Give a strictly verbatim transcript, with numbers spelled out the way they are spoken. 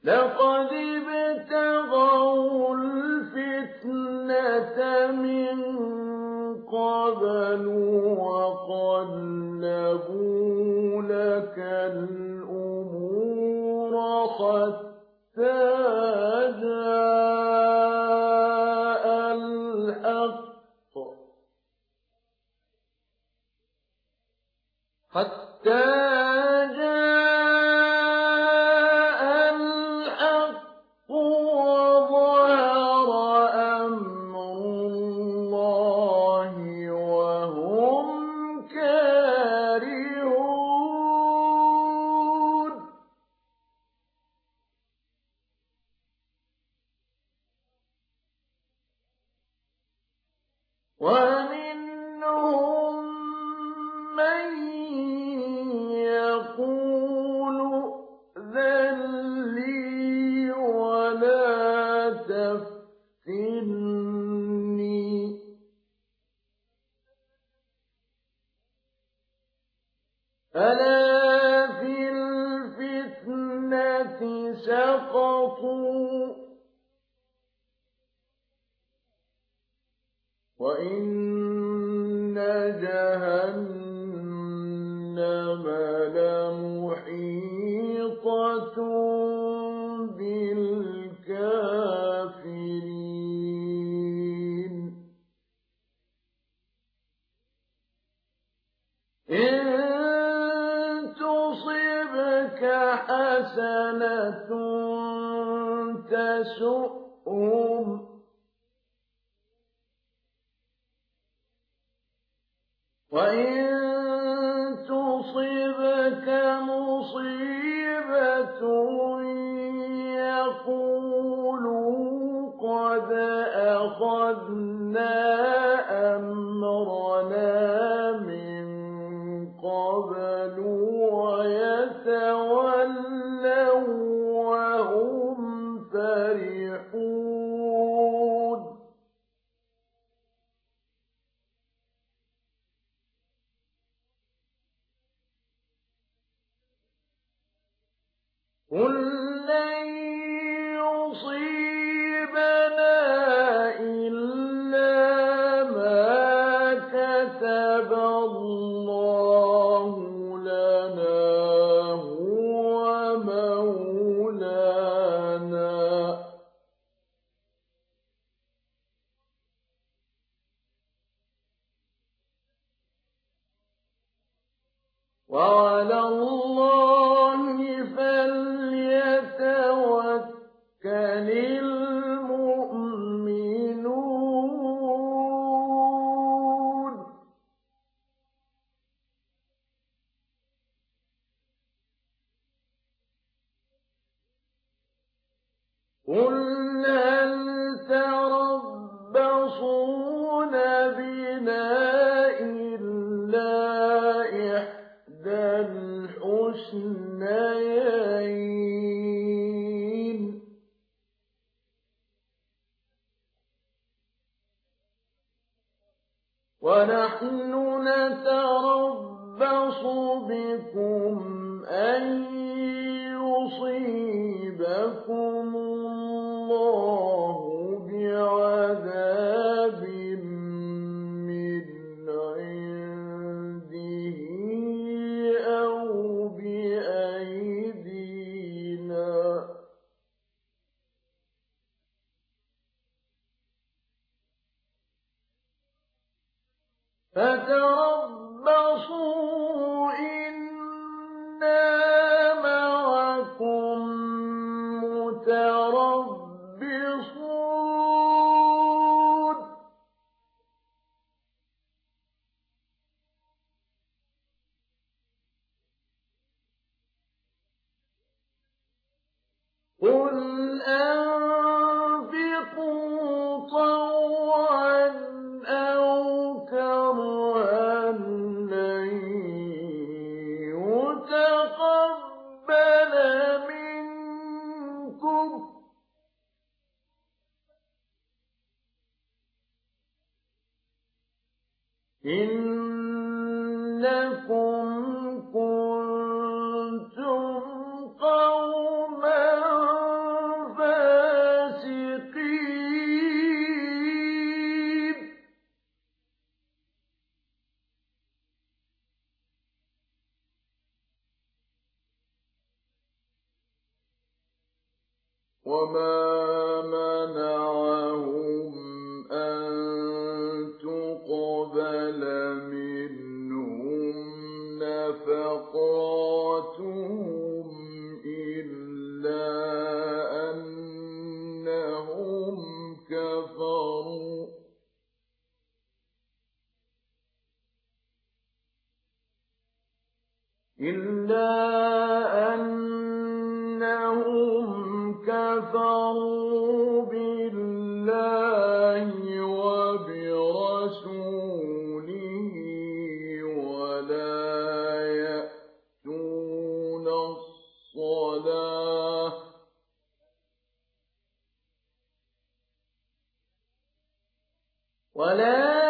لقد ابتغوا الفتنة من قبل وقلبوا لك الأمور حتى جاء الحق حتى جاء الحق وظهر أمر الله وهم كارهون ومنهم من يقول ائذن لي ولا تفتني ألا في الفتنة سقطوا وإن جهنم لمحيطة بالكافرين إن تصبك حسنة تسؤهم وإن تصبك مصيبة يقولوا قد أخذنا أمرنا من قبل ويتولوا وهم فرحون قل لن يصيبنا إلا ما كتب الله لنا هو مولانا وعلى الله فليتوكل المؤمنون قل هل تربصون بنا إلا إحدى الحسنيين ونحن نتربص بكم أن يصيبكم الله بعذاب من عنده أو بأيدينا فتربصوا إنا معكم متربصون قل أنفقوا طوعا أو كرها لن يتقبل منكم إنكم كنتم قوما وما منعهم أن تقبل منهم نفقاتهم إلا أنهم كفروا إلا أنهم كفروا بالله وبرسوله ولا يأتون الصلاة ولا